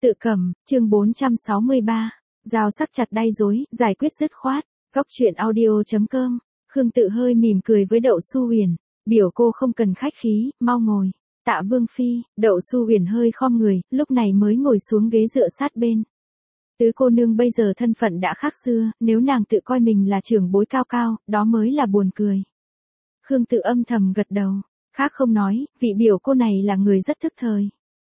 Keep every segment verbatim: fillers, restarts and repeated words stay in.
Tự cầm, chương bốn trăm sáu mươi ba. Dao sắc chặt đay rối, giải quyết dứt khoát. Góc truyện audio chấm com. Khương Tự hơi mỉm cười với Đậu Xu Huyền. Biểu cô không cần khách khí, mau ngồi. Tạ Vương Phi. Đậu Xu Huyền hơi khom người, lúc này mới ngồi xuống ghế dựa sát bên. Tứ cô nương bây giờ thân phận đã khác xưa, nếu nàng tự coi mình là trưởng bối cao cao, đó mới là buồn cười. Khương Tự âm thầm gật đầu. Khác không nói, vị biểu cô này là người rất thức thời.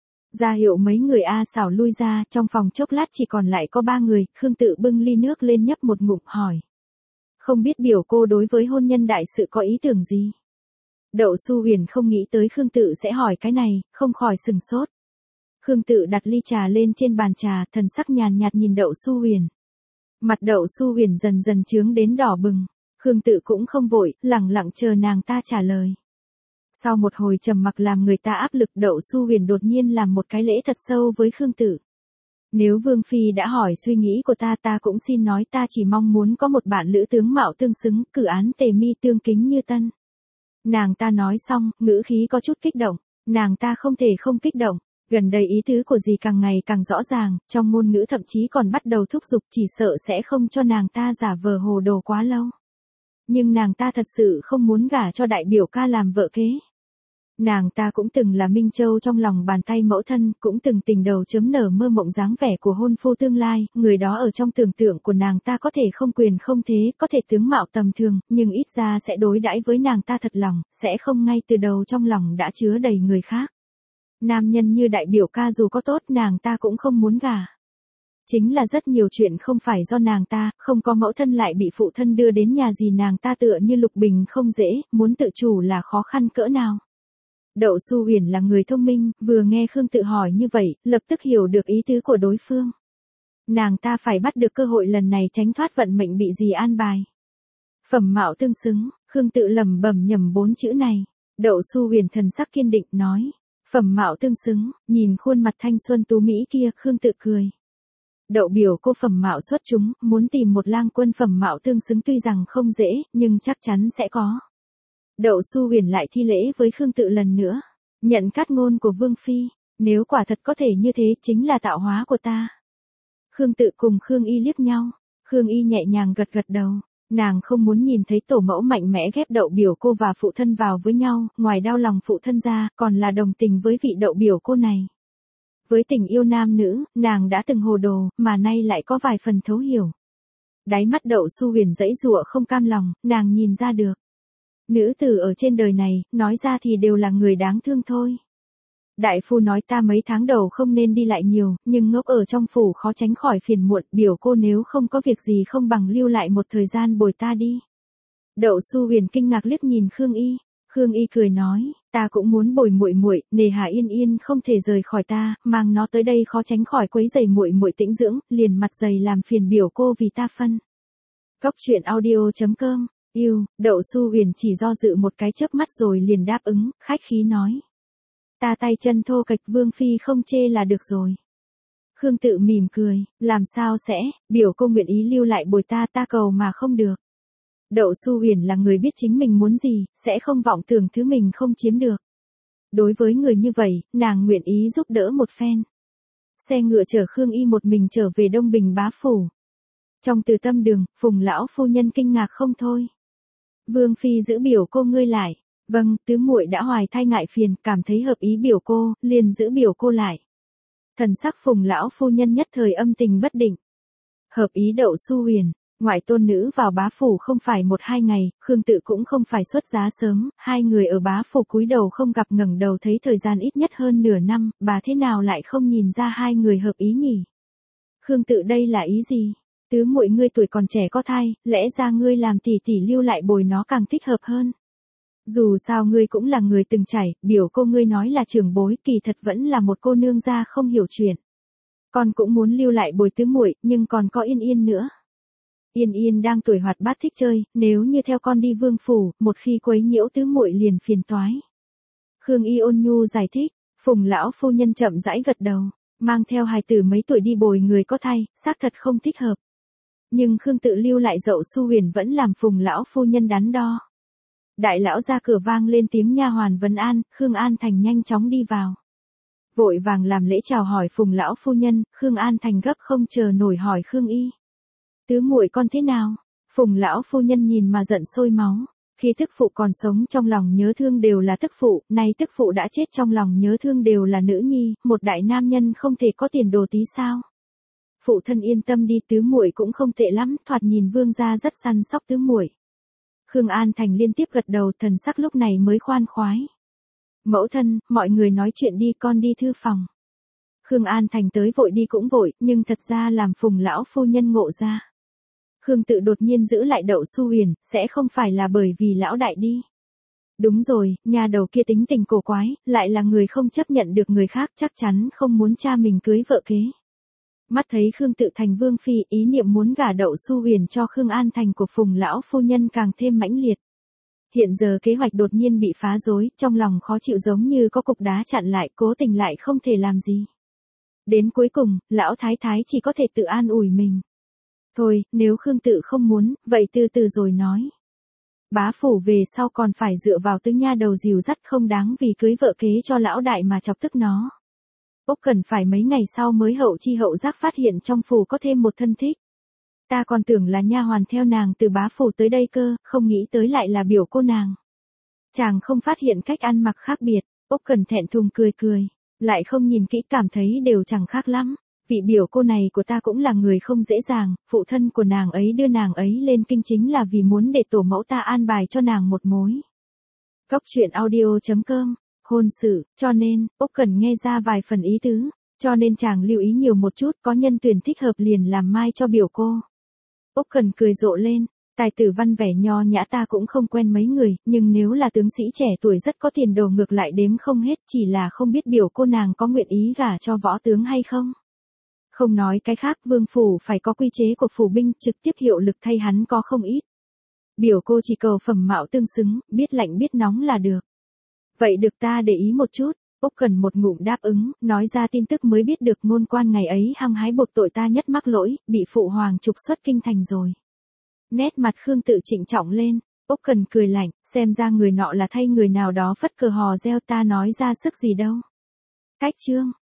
Ra hiệu mấy người A xảo lui ra, trong phòng chốc lát chỉ còn lại có ba người, Khương Tự bưng ly nước lên nhấp một ngụm hỏi. Không biết biểu cô đối với hôn nhân đại sự có ý tưởng gì? Đậu Xu Huyền không nghĩ tới Khương Tự sẽ hỏi cái này, không khỏi sừng sốt. Khương Tự đặt ly trà lên trên bàn trà, thần sắc nhàn nhạt nhìn Đậu Xu Huyền. Mặt Đậu Xu Huyền dần dần chướng đến đỏ bừng. Khương Tự cũng không vội, lẳng lặng chờ nàng ta trả lời. Sau một hồi trầm mặc làm người ta áp lực, Đậu Xu Huyền đột nhiên làm một cái lễ thật sâu với Khương Tự. Nếu Vương Phi đã hỏi suy nghĩ của ta, ta cũng xin nói ta chỉ mong muốn có một bạn lữ tướng mạo tương xứng, cử án tề mi tương kính như tân. Nàng ta nói xong, ngữ khí có chút kích động. Nàng ta không thể không kích động. Gần đây ý tứ của dì càng ngày càng rõ ràng, trong ngôn ngữ thậm chí còn bắt đầu thúc giục, chỉ sợ sẽ không cho nàng ta giả vờ hồ đồ quá lâu. Nhưng nàng ta thật sự không muốn gả cho đại biểu ca làm vợ kế. Nàng ta cũng từng là Minh Châu trong lòng bàn tay mẫu thân, cũng từng tình đầu chấm nở mơ mộng dáng vẻ của hôn phu tương lai, người đó ở trong tưởng tượng của nàng ta có thể không quyền không thế, có thể tướng mạo tầm thường, nhưng ít ra sẽ đối đãi với nàng ta thật lòng, sẽ không ngay từ đầu trong lòng đã chứa đầy người khác. Nam nhân như đại biểu ca dù có tốt nàng ta cũng không muốn gả. Chính là rất nhiều chuyện không phải do nàng ta, không có mẫu thân lại bị phụ thân đưa đến nhà gì, nàng ta tựa như lục bình không dễ, muốn tự chủ là khó khăn cỡ nào. Đậu Xu Huyền là người thông minh, vừa nghe Khương Tự hỏi như vậy, lập tức hiểu được ý tứ của đối phương. Nàng ta phải bắt được cơ hội lần này tránh thoát vận mệnh bị dì an bài. Phẩm mạo tương xứng, Khương Tự lẩm bẩm nhẩm bốn chữ này. Đậu Xu Huyền thần sắc kiên định nói. Phẩm mạo tương xứng, nhìn khuôn mặt thanh xuân tú mỹ kia, Khương Tự cười. Đậu biểu cô phẩm mạo xuất chúng, muốn tìm một lang quân phẩm mạo tương xứng tuy rằng không dễ, nhưng chắc chắn sẽ có. Đậu Xu Huyền lại thi lễ với Khương Tự lần nữa. Nhận cát ngôn của Vương Phi, nếu quả thật có thể như thế chính là tạo hóa của ta. Khương Tự cùng Khương Y liếc nhau. Khương Y nhẹ nhàng gật gật đầu. Nàng không muốn nhìn thấy tổ mẫu mạnh mẽ ghép đậu biểu cô và phụ thân vào với nhau, ngoài đau lòng phụ thân ra, còn là đồng tình với vị đậu biểu cô này. Với tình yêu nam nữ, nàng đã từng hồ đồ, mà nay lại có vài phần thấu hiểu. Đáy mắt Đậu Xu Huyền giãy giụa không cam lòng, nàng nhìn ra được. Nữ tử ở trên đời này, nói ra thì đều là người đáng thương thôi. Đại phu nói ta mấy tháng đầu không nên đi lại nhiều, nhưng ngốc ở trong phủ khó tránh khỏi phiền muộn, biểu cô nếu không có việc gì không bằng lưu lại một thời gian bồi ta đi. Đậu Xu Huyền kinh ngạc liếc nhìn Khương Y. Khương Y cười nói, ta cũng muốn bồi muội muội, nề hà Yên Yên không thể rời khỏi ta, mang nó tới đây khó tránh khỏi quấy rầy muội muội tĩnh dưỡng, liền mặt dày làm phiền biểu cô vì ta phân. Góc truyện audio chấm com. Yêu, Đậu Xu Huyền chỉ do dự một cái chớp mắt rồi liền đáp ứng, khách khí nói. Ta tay chân thô kệch, Vương Phi không chê là được rồi. Khương Tự mỉm cười, làm sao sẽ, biểu cô nguyện ý lưu lại bồi ta, ta cầu mà không được. Đậu Xu Huyền là người biết chính mình muốn gì, sẽ không vọng tưởng thứ mình không chiếm được. Đối với người như vậy, nàng nguyện ý giúp đỡ một phen. Xe ngựa chở Khương Y một mình trở về Đông Bình bá phủ. Trong Từ Tâm đường, Phùng lão phu nhân kinh ngạc không thôi. Vương Phi giữ biểu cô ngươi lại. Vâng, tứ muội đã hoài thai ngại phiền, cảm thấy hợp ý biểu cô, liền giữ biểu cô lại. Thần sắc Phùng lão phu nhân nhất thời âm tình bất định. Hợp ý Đậu Xu Huyền, ngoại tôn nữ vào bá phủ không phải một hai ngày, Khương Tự cũng không phải xuất giá sớm, hai người ở bá phủ cúi đầu không gặp ngẩng đầu thấy thời gian ít nhất hơn nửa năm, bà thế nào lại không nhìn ra hai người hợp ý nhỉ? Khương Tự đây là ý gì? Tứ muội ngươi tuổi còn trẻ có thai, lẽ ra ngươi làm tỷ tỷ lưu lại bồi nó càng thích hợp hơn. Dù sao ngươi cũng là người từng trải, biểu cô ngươi nói là trưởng bối, kỳ thật vẫn là một cô nương gia không hiểu chuyện. Con cũng muốn lưu lại bồi tứ muội, nhưng còn có Yên Yên nữa. Yên Yên đang tuổi hoạt bát thích chơi, nếu như theo con đi vương phủ, một khi quấy nhiễu tứ muội liền phiền toái. Khương Y ôn nhu giải thích, Phùng lão phu nhân chậm rãi gật đầu, mang theo hài tử mấy tuổi đi bồi người có thai, xác thật không thích hợp. Nhưng Khương Tự lưu lại Đậu Xu Huyền vẫn làm Phùng lão phu nhân đắn đo. Đại lão ra cửa vang lên tiếng nha hoàn vấn an, Khương An Thành nhanh chóng đi vào. vội vàng làm lễ chào hỏi Phùng lão phu nhân. Khương An Thành gấp không chờ nổi hỏi Khương Y. Tứ muội con thế nào? Phùng lão phu nhân nhìn mà giận sôi máu. Khi tức phụ còn sống trong lòng nhớ thương đều là tức phụ, nay tức phụ đã chết trong lòng nhớ thương đều là nữ nhi, một đại nam nhân không thể có tiền đồ tí sao? Phụ thân yên tâm đi, tứ muội cũng không tệ lắm, thoạt nhìn vương gia rất săn sóc tứ muội. Khương An Thành liên tiếp gật đầu, thần sắc lúc này mới khoan khoái. Mẫu thân, mọi người nói chuyện đi, con đi thư phòng. Khương An Thành tới vội đi cũng vội, nhưng thật ra làm Phùng lão phu nhân ngộ ra. Khương Tự đột nhiên giữ lại Đậu Xu Huyền, sẽ không phải là bởi vì lão đại đi. Đúng rồi, nhà đầu kia tính tình cổ quái, lại là người không chấp nhận được người khác, chắc chắn không muốn cha mình cưới vợ kế. Mắt thấy Khương Tự thành vương phi, ý niệm muốn gả Đậu Xu Huyền cho Khương An Thành của Phùng lão phu nhân càng thêm mãnh liệt. Hiện giờ kế hoạch đột nhiên bị phá rối, trong lòng khó chịu giống như có cục đá chặn lại, cố tình lại không thể làm gì. Đến cuối cùng, lão thái thái chỉ có thể tự an ủi mình. Thôi, nếu Khương Tự không muốn, vậy từ từ rồi nói. Bá phủ về sau còn phải dựa vào tứ nha đầu dìu dắt, không đáng vì cưới vợ kế cho lão đại mà chọc tức nó. Úc cần phải mấy ngày sau mới hậu chi hậu giác phát hiện trong phủ có thêm một thân thích. Ta còn tưởng là nha hoàn theo nàng từ bá phủ tới đây cơ, không nghĩ tới lại là biểu cô nàng. Chàng không phát hiện cách ăn mặc khác biệt, Úc cần thẹn thùng cười cười, lại không nhìn kỹ cảm thấy đều chẳng khác lắm. Vị biểu cô này của ta cũng là người không dễ dàng, phụ thân của nàng ấy đưa nàng ấy lên kinh chính là vì muốn để tổ mẫu ta an bài cho nàng một mối. Cốc truyện audio chấm com, hôn sự, cho nên, Úc cần nghe ra vài phần ý tứ, cho nên chàng lưu ý nhiều một chút, có nhân tuyển thích hợp liền làm mai cho biểu cô. Úc cần cười rộ lên, tài tử văn vẻ nho nhã ta cũng không quen mấy người, nhưng nếu là tướng sĩ trẻ tuổi rất có tiền đồ ngược lại đếm không hết, chỉ là không biết biểu cô nàng có nguyện ý gả cho võ tướng hay không. Không nói cái khác, vương phủ phải có quy chế của phủ binh, trực tiếp hiệu lực thay hắn có không ít. Biểu cô chỉ cầu phẩm mạo tương xứng, biết lạnh biết nóng là được. Vậy được, ta để ý một chút. Úc cần một ngụm đáp ứng, nói ra tin tức mới biết được ngôn quan ngày ấy hăng hái buộc tội ta nhất mắc lỗi, bị phụ hoàng trục xuất kinh thành rồi. Nét mặt Khương Tự trịnh trọng lên, Úc cần cười lạnh, xem ra người nọ là thay người nào đó phất cờ hò reo, ta nói ra sức gì đâu. Cách chương.